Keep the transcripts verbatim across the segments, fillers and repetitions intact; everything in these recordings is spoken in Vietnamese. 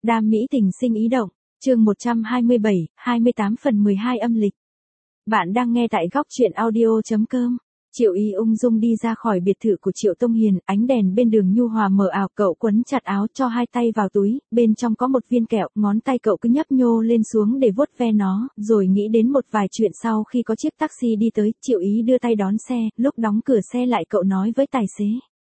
Đam mỹ tình sinh ý động, chương một trăm hai mươi bảy, hai mươi tám phần mười hai âm lịch. Bạn đang nghe tại góc truyện audio chấm com. Triệu Ý ung dung đi ra khỏi biệt thự của Triệu Tông Hiền, ánh đèn bên đường nhu hòa mờ ảo, cậu quấn chặt áo cho hai tay vào túi, bên trong có một viên kẹo, ngón tay cậu cứ nhấp nhô lên xuống để vuốt ve nó, rồi nghĩ đến một vài chuyện sau khi có chiếc taxi đi tới, Triệu Ý đưa tay đón xe, lúc đóng cửa xe lại cậu nói với tài xế.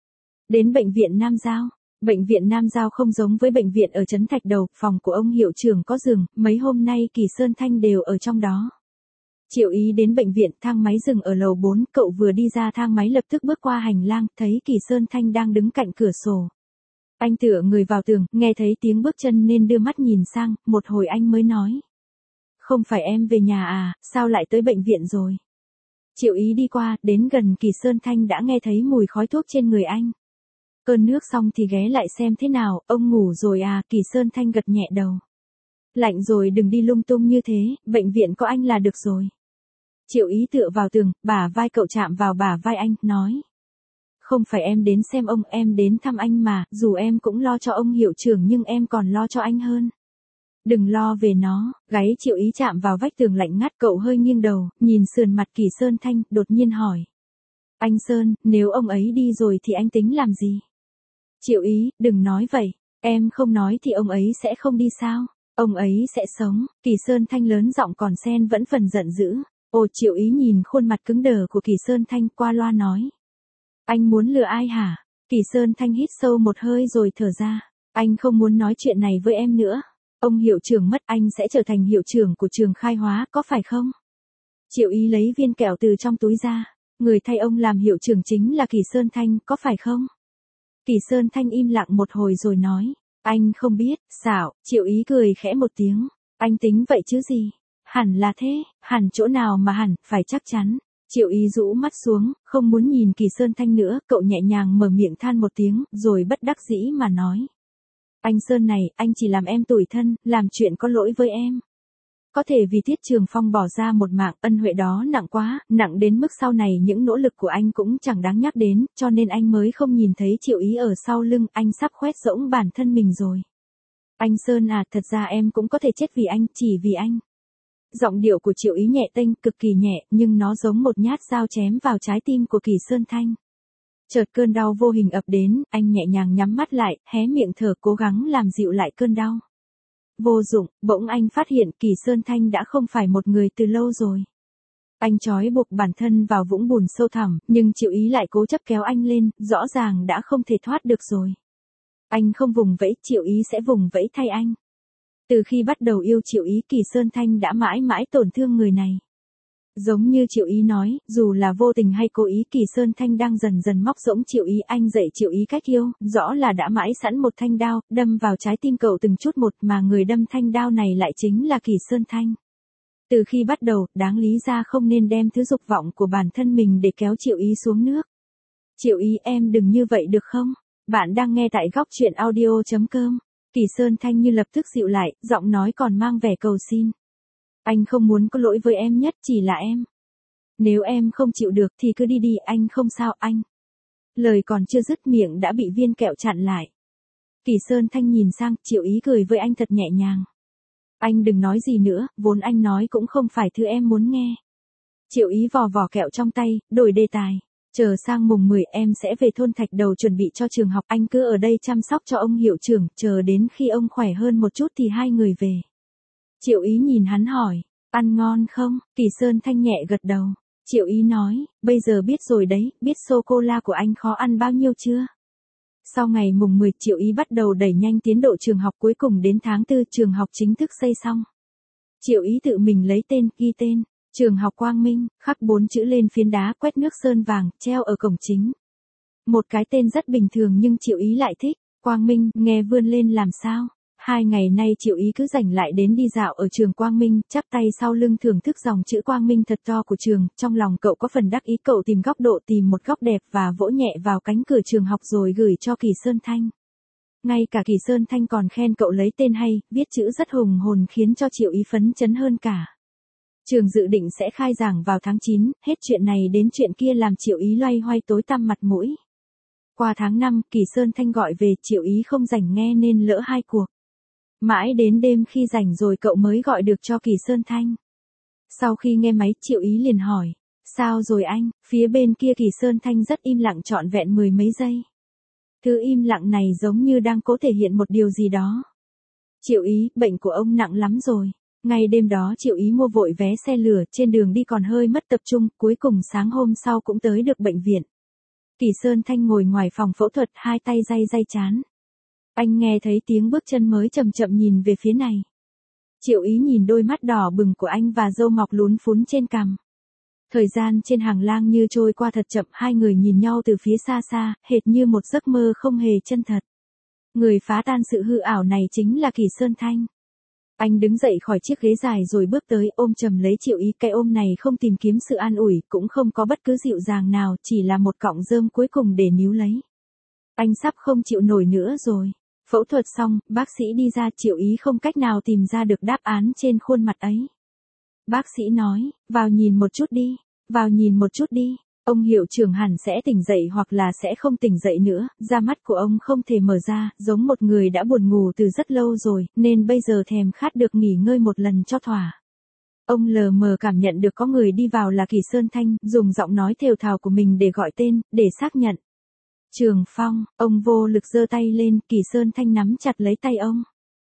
Đến bệnh viện Nam Giao. Bệnh viện Nam Giao không giống với bệnh viện ở Trấn Thạch Đầu, phòng của ông hiệu trưởng có giường, mấy hôm nay Kỳ Sơn Thanh đều ở trong đó. Triệu Ý đến bệnh viện, thang máy dừng ở lầu bốn, cậu vừa đi ra thang máy lập tức bước qua hành lang, thấy Kỳ Sơn Thanh đang đứng cạnh cửa sổ. Anh tựa người vào tường, nghe thấy tiếng bước chân nên đưa mắt nhìn sang, một hồi anh mới nói. Không phải em về nhà à, sao lại tới bệnh viện rồi? Triệu Ý đi qua, đến gần Kỳ Sơn Thanh đã nghe thấy mùi khói thuốc trên người anh. Cơn nước xong thì ghé lại xem thế nào, ông ngủ rồi à, Kỳ Sơn Thanh gật nhẹ đầu. Lạnh rồi đừng đi lung tung như thế, bệnh viện có anh là được rồi. Triệu Ý tựa vào tường, bả vai cậu chạm vào bả vai anh, nói. Không phải em đến xem ông, em đến thăm anh mà, dù em cũng lo cho ông hiệu trưởng nhưng em còn lo cho anh hơn. Đừng lo về nó, gáy Triệu Ý chạm vào vách tường lạnh ngắt, cậu hơi nghiêng đầu, nhìn sườn mặt Kỳ Sơn Thanh, đột nhiên hỏi. Anh Sơn, nếu ông ấy đi rồi thì anh tính làm gì? Triệu Ý, đừng nói vậy, em không nói thì ông ấy sẽ không đi sao? Ông ấy sẽ sống. Kỳ Sơn Thanh lớn giọng còn xen vẫn phần giận dữ. Ồ, Triệu Ý nhìn khuôn mặt cứng đờ của Kỳ Sơn Thanh qua loa nói. Anh muốn lừa ai hả? Kỳ Sơn Thanh hít sâu một hơi rồi thở ra. Anh không muốn nói chuyện này với em nữa. Ông hiệu trưởng mất, anh sẽ trở thành hiệu trưởng của trường khai hóa, có phải không? Triệu Ý lấy viên kẹo từ trong túi ra. Người thay ông làm hiệu trưởng chính là Kỳ Sơn Thanh, có phải không? Kỳ Sơn Thanh im lặng một hồi rồi nói. Anh không biết, xảo, Triệu Ý cười khẽ một tiếng. Anh tính vậy chứ gì? Hẳn là thế, hẳn chỗ nào mà hẳn, phải chắc chắn. Triệu Ý rũ mắt xuống, không muốn nhìn Kỳ Sơn Thanh nữa, cậu nhẹ nhàng mở miệng than một tiếng, rồi bất đắc dĩ mà nói. Anh Sơn này, anh chỉ làm em tủi thân, làm chuyện có lỗi với em. Có thể vì Tiết Trường Phong bỏ ra một mạng, ân huệ đó nặng quá, nặng đến mức sau này những nỗ lực của anh cũng chẳng đáng nhắc đến, cho nên anh mới không nhìn thấy Triệu Ý ở sau lưng, anh sắp khoét rỗng bản thân mình rồi. Anh Sơn à, thật ra em cũng có thể chết vì anh, chỉ vì anh. Giọng điệu của Triệu Ý nhẹ tênh, cực kỳ nhẹ, nhưng nó giống một nhát dao chém vào trái tim của Kỳ Sơn Thanh. Chợt cơn đau vô hình ập đến, anh nhẹ nhàng nhắm mắt lại, hé miệng thở cố gắng làm dịu lại cơn đau. Vô dụng, bỗng anh phát hiện Kỳ Sơn Thanh đã không phải một người từ lâu rồi. Anh trói buộc bản thân vào vũng bùn sâu thẳm, nhưng Triệu Ý lại cố chấp kéo anh lên, rõ ràng đã không thể thoát được rồi. Anh không vùng vẫy, Triệu Ý sẽ vùng vẫy thay anh. Từ khi bắt đầu yêu Triệu Ý, Kỳ Sơn Thanh đã mãi mãi tổn thương người này. Giống như Triệu Ý nói, dù là vô tình hay cố ý, Kỳ Sơn Thanh đang dần dần móc rỗng Triệu Ý, anh dạy Triệu Ý cách yêu, rõ là đã mãi sẵn một thanh đao, đâm vào trái tim cậu từng chút một, mà người đâm thanh đao này lại chính là Kỳ Sơn Thanh. Từ khi bắt đầu, đáng lý ra không nên đem thứ dục vọng của bản thân mình để kéo Triệu Ý xuống nước. Triệu Ý, em đừng như vậy được không? Bạn đang nghe tại góc truyện audio chấm com. Kỳ Sơn Thanh như lập tức dịu lại, giọng nói còn mang vẻ cầu xin. Anh không muốn có lỗi với em nhất, chỉ là em. Nếu em không chịu được thì cứ đi đi, anh không sao, anh. Lời còn chưa dứt miệng đã bị viên kẹo chặn lại. Kỳ Sơn Thanh nhìn sang, Triệu Ý cười với anh thật nhẹ nhàng. Anh đừng nói gì nữa, vốn anh nói cũng không phải thứ em muốn nghe. Triệu Ý vò vò kẹo trong tay, đổi đề tài. Chờ sang mùng mười em sẽ về thôn Thạch Đầu chuẩn bị cho trường học, anh cứ ở đây chăm sóc cho ông hiệu trưởng, chờ đến khi ông khỏe hơn một chút thì hai người về. Triệu Ý nhìn hắn hỏi, ăn ngon không? Kỳ Sơn Thanh nhẹ gật đầu. Triệu Ý nói, bây giờ biết rồi đấy, biết sô-cô-la của anh khó ăn bao nhiêu chưa? Sau ngày mùng mười, Triệu Ý bắt đầu đẩy nhanh tiến độ trường học, cuối cùng đến tháng tư trường học chính thức xây xong. Triệu Ý tự mình lấy tên, ghi tên. Trường học Quang Minh, khắc bốn chữ lên phiến đá quét nước sơn vàng, treo ở cổng chính. Một cái tên rất bình thường nhưng Triệu Ý lại thích, Quang Minh, nghe vươn lên làm sao. Hai ngày nay Triệu Ý cứ rảnh lại đến đi dạo ở trường Quang Minh, chắp tay sau lưng thưởng thức dòng chữ Quang Minh thật to của trường, trong lòng cậu có phần đắc ý, cậu tìm góc độ, tìm một góc đẹp và vỗ nhẹ vào cánh cửa trường học rồi gửi cho Kỳ Sơn Thanh. Ngay cả Kỳ Sơn Thanh còn khen cậu lấy tên hay, viết chữ rất hùng hồn khiến cho Triệu Ý phấn chấn hơn cả. Trường dự định sẽ khai giảng vào tháng chín, hết chuyện này đến chuyện kia làm Triệu Ý loay hoay tối tăm mặt mũi. Qua tháng năm, Kỳ Sơn Thanh gọi về, Triệu Ý không rảnh nghe nên lỡ hai cuộc. Mãi đến đêm khi rảnh rồi cậu mới gọi được cho Kỳ Sơn Thanh. Sau khi nghe máy, Triệu Ý liền hỏi, sao rồi anh? Phía bên kia Kỳ Sơn Thanh rất im lặng trọn vẹn mười mấy giây. Thứ im lặng này giống như đang cố thể hiện một điều gì đó. Triệu Ý, bệnh của ông nặng lắm rồi. Ngay đêm đó Triệu Ý mua vội vé xe lửa, trên đường đi còn hơi mất tập trung, cuối cùng sáng hôm sau cũng tới được bệnh viện. Kỳ Sơn Thanh ngồi ngoài phòng phẫu thuật, hai tay day day chán. Anh nghe thấy tiếng bước chân mới chậm chậm nhìn về phía này. Triệu Ý nhìn đôi mắt đỏ bừng của anh và râu mọc lún phún trên cằm. Thời gian trên hàng lang như trôi qua thật chậm, hai người nhìn nhau từ phía xa xa, hệt như một giấc mơ không hề chân thật. Người phá tan sự hư ảo này chính là Kỳ Sơn Thanh. Anh đứng dậy khỏi chiếc ghế dài rồi bước tới ôm chầm lấy Triệu Ý, cái ôm này không tìm kiếm sự an ủi, cũng không có bất cứ dịu dàng nào, chỉ là một cọng rơm cuối cùng để níu lấy. Anh sắp không chịu nổi nữa rồi. Phẫu thuật xong, bác sĩ đi ra, Triệu Ý không cách nào tìm ra được đáp án trên khuôn mặt ấy. Bác sĩ nói, vào nhìn một chút đi, vào nhìn một chút đi. Ông hiệu trưởng hẳn sẽ tỉnh dậy hoặc là sẽ không tỉnh dậy nữa, da mắt của ông không thể mở ra, giống một người đã buồn ngủ từ rất lâu rồi, nên bây giờ thèm khát được nghỉ ngơi một lần cho thỏa. Ông lờ mờ cảm nhận được có người đi vào là Kỳ Sơn Thanh, dùng giọng nói thều thào của mình để gọi tên, để xác nhận. Trường Phong, ông vô lực giơ tay lên, Kỳ Sơn Thanh nắm chặt lấy tay ông.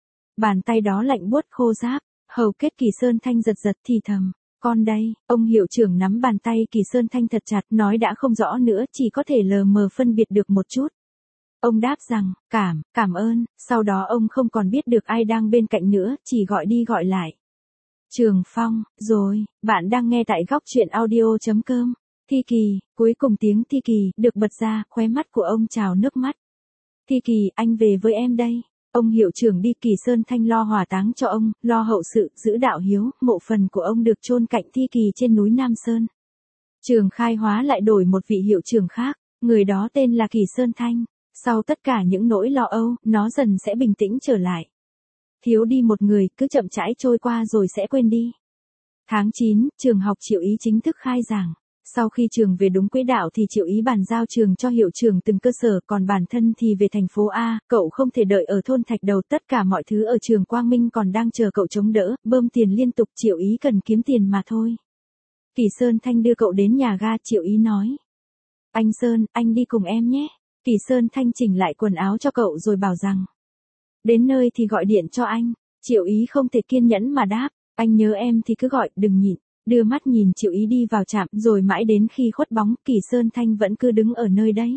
Bàn tay đó lạnh buốt khô ráp, hầu kết Kỳ Sơn Thanh giật giật thì thầm. Con đây, ông hiệu trưởng nắm bàn tay Kỳ Sơn Thanh thật chặt, nói đã không rõ nữa, chỉ có thể lờ mờ phân biệt được một chút. Ông đáp rằng, cảm, cảm ơn, sau đó ông không còn biết được ai đang bên cạnh nữa, chỉ gọi đi gọi lại. Trường Phong, rồi, bạn đang nghe tại góc truyện audio chấm com. Thi Kỳ, cuối cùng tiếng Thi Kỳ được bật ra, khóe mắt của ông trào nước mắt. Thi Kỳ, anh về với em đây. Ông hiệu trưởng đi, Kỳ Sơn Thanh lo hỏa táng cho ông, lo hậu sự, giữ đạo hiếu, mộ phần của ông được chôn cạnh Thi Kỳ trên núi Nam Sơn. Trường Khai Hóa lại đổi một vị hiệu trưởng khác, người đó tên là Kỳ Sơn Thanh. Sau tất cả những nỗi lo âu, nó dần sẽ bình tĩnh trở lại. Thiếu đi một người, cứ chậm rãi trôi qua rồi sẽ quên đi. Tháng chín, trường học Triệu Ý chính thức khai giảng. Sau khi trường về đúng quỹ đạo thì Triệu Ý bàn giao trường cho hiệu trưởng từng cơ sở, còn bản thân thì về thành phố A, cậu không thể đợi ở thôn Thạch Đầu, tất cả mọi thứ ở trường Quang Minh còn đang chờ cậu chống đỡ, bơm tiền liên tục, Triệu Ý cần kiếm tiền mà thôi. Kỳ Sơn Thanh đưa cậu đến nhà ga, Triệu Ý nói. Anh Sơn, anh đi cùng em nhé. Kỳ Sơn Thanh chỉnh lại quần áo cho cậu rồi bảo rằng. Đến nơi thì gọi điện cho anh. Triệu Ý không thể kiên nhẫn mà đáp, anh nhớ em thì cứ gọi, đừng nhịn. Đưa mắt nhìn Triệu Ý đi vào trạm, rồi mãi đến khi khuất bóng, Kỳ Sơn Thanh vẫn cứ đứng ở nơi đấy.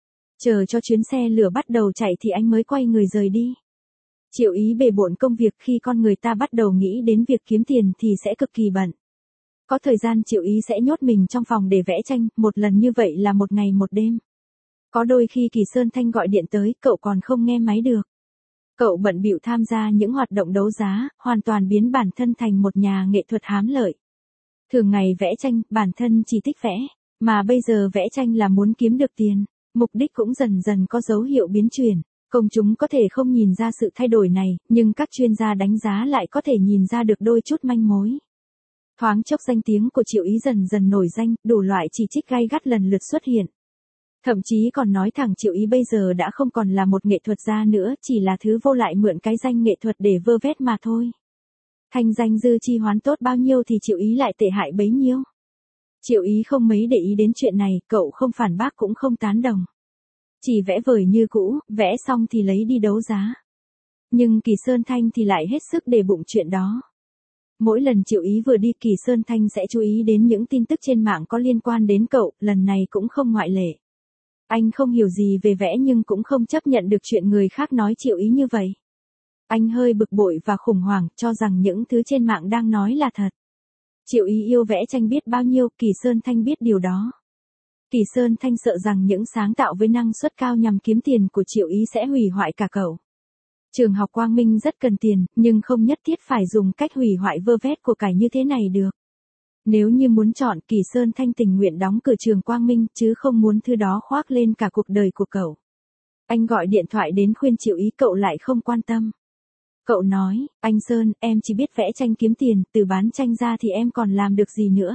Chờ cho chuyến xe lửa bắt đầu chạy thì anh mới quay người rời đi. Triệu Ý bề bộn công việc, khi con người ta bắt đầu nghĩ đến việc kiếm tiền thì sẽ cực kỳ bận. Có thời gian Triệu Ý sẽ nhốt mình trong phòng để vẽ tranh, một lần như vậy là một ngày một đêm. Có đôi khi Kỳ Sơn Thanh gọi điện tới, cậu còn không nghe máy được. Cậu bận bịu tham gia những hoạt động đấu giá, hoàn toàn biến bản thân thành một nhà nghệ thuật hám lợi. Thường ngày vẽ tranh, bản thân chỉ thích vẽ, mà bây giờ vẽ tranh là muốn kiếm được tiền, mục đích cũng dần dần có dấu hiệu biến chuyển. Công chúng có thể không nhìn ra sự thay đổi này, nhưng các chuyên gia đánh giá lại có thể nhìn ra được đôi chút manh mối. Thoáng chốc danh tiếng của Triệu Ý dần dần nổi danh, đủ loại chỉ trích gay gắt lần lượt xuất hiện. Thậm chí còn nói thẳng Triệu Ý bây giờ đã không còn là một nghệ thuật gia nữa, chỉ là thứ vô lại mượn cái danh nghệ thuật để vơ vét mà thôi. Thanh danh dư chi hoán tốt bao nhiêu thì Triệu Ý lại tệ hại bấy nhiêu. Triệu Ý không mấy để ý đến chuyện này, cậu không phản bác cũng không tán đồng. Chỉ vẽ vời như cũ, vẽ xong thì lấy đi đấu giá. Nhưng Kỳ Sơn Thanh thì lại hết sức để bụng chuyện đó. Mỗi lần Triệu Ý vừa đi, Kỳ Sơn Thanh sẽ chú ý đến những tin tức trên mạng có liên quan đến cậu, lần này cũng không ngoại lệ. Anh không hiểu gì về vẽ nhưng cũng không chấp nhận được chuyện người khác nói Triệu Ý như vậy. Anh hơi bực bội và khủng hoảng, cho rằng những thứ trên mạng đang nói là thật. Triệu Ý yêu vẽ tranh biết bao nhiêu, Kỳ Sơn Thanh biết điều đó. Kỳ Sơn Thanh sợ rằng những sáng tạo với năng suất cao nhằm kiếm tiền của Triệu Ý sẽ hủy hoại cả cậu. Trường học Quang Minh rất cần tiền, nhưng không nhất thiết phải dùng cách hủy hoại vơ vét của cải như thế này được. Nếu như muốn chọn, Kỳ Sơn Thanh tình nguyện đóng cửa trường Quang Minh, chứ không muốn thứ đó khoác lên cả cuộc đời của cậu. Anh gọi điện thoại đến khuyên Triệu Ý, cậu lại không quan tâm. Cậu nói, anh Sơn, em chỉ biết vẽ tranh kiếm tiền, từ bán tranh ra thì em còn làm được gì nữa.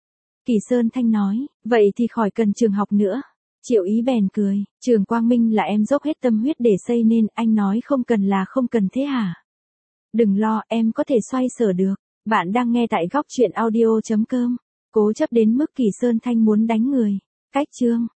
Kỳ Sơn Thanh nói, vậy thì khỏi cần trường học nữa. Triệu Ý bèn cười, trường Quang Minh là em dốc hết tâm huyết để xây nên, anh nói không cần là không cần thế hả? Đừng lo, em có thể xoay sở được. Bạn đang nghe tại góc truyện audio chấm com. Cố chấp đến mức Kỳ Sơn Thanh muốn đánh người. Cách chương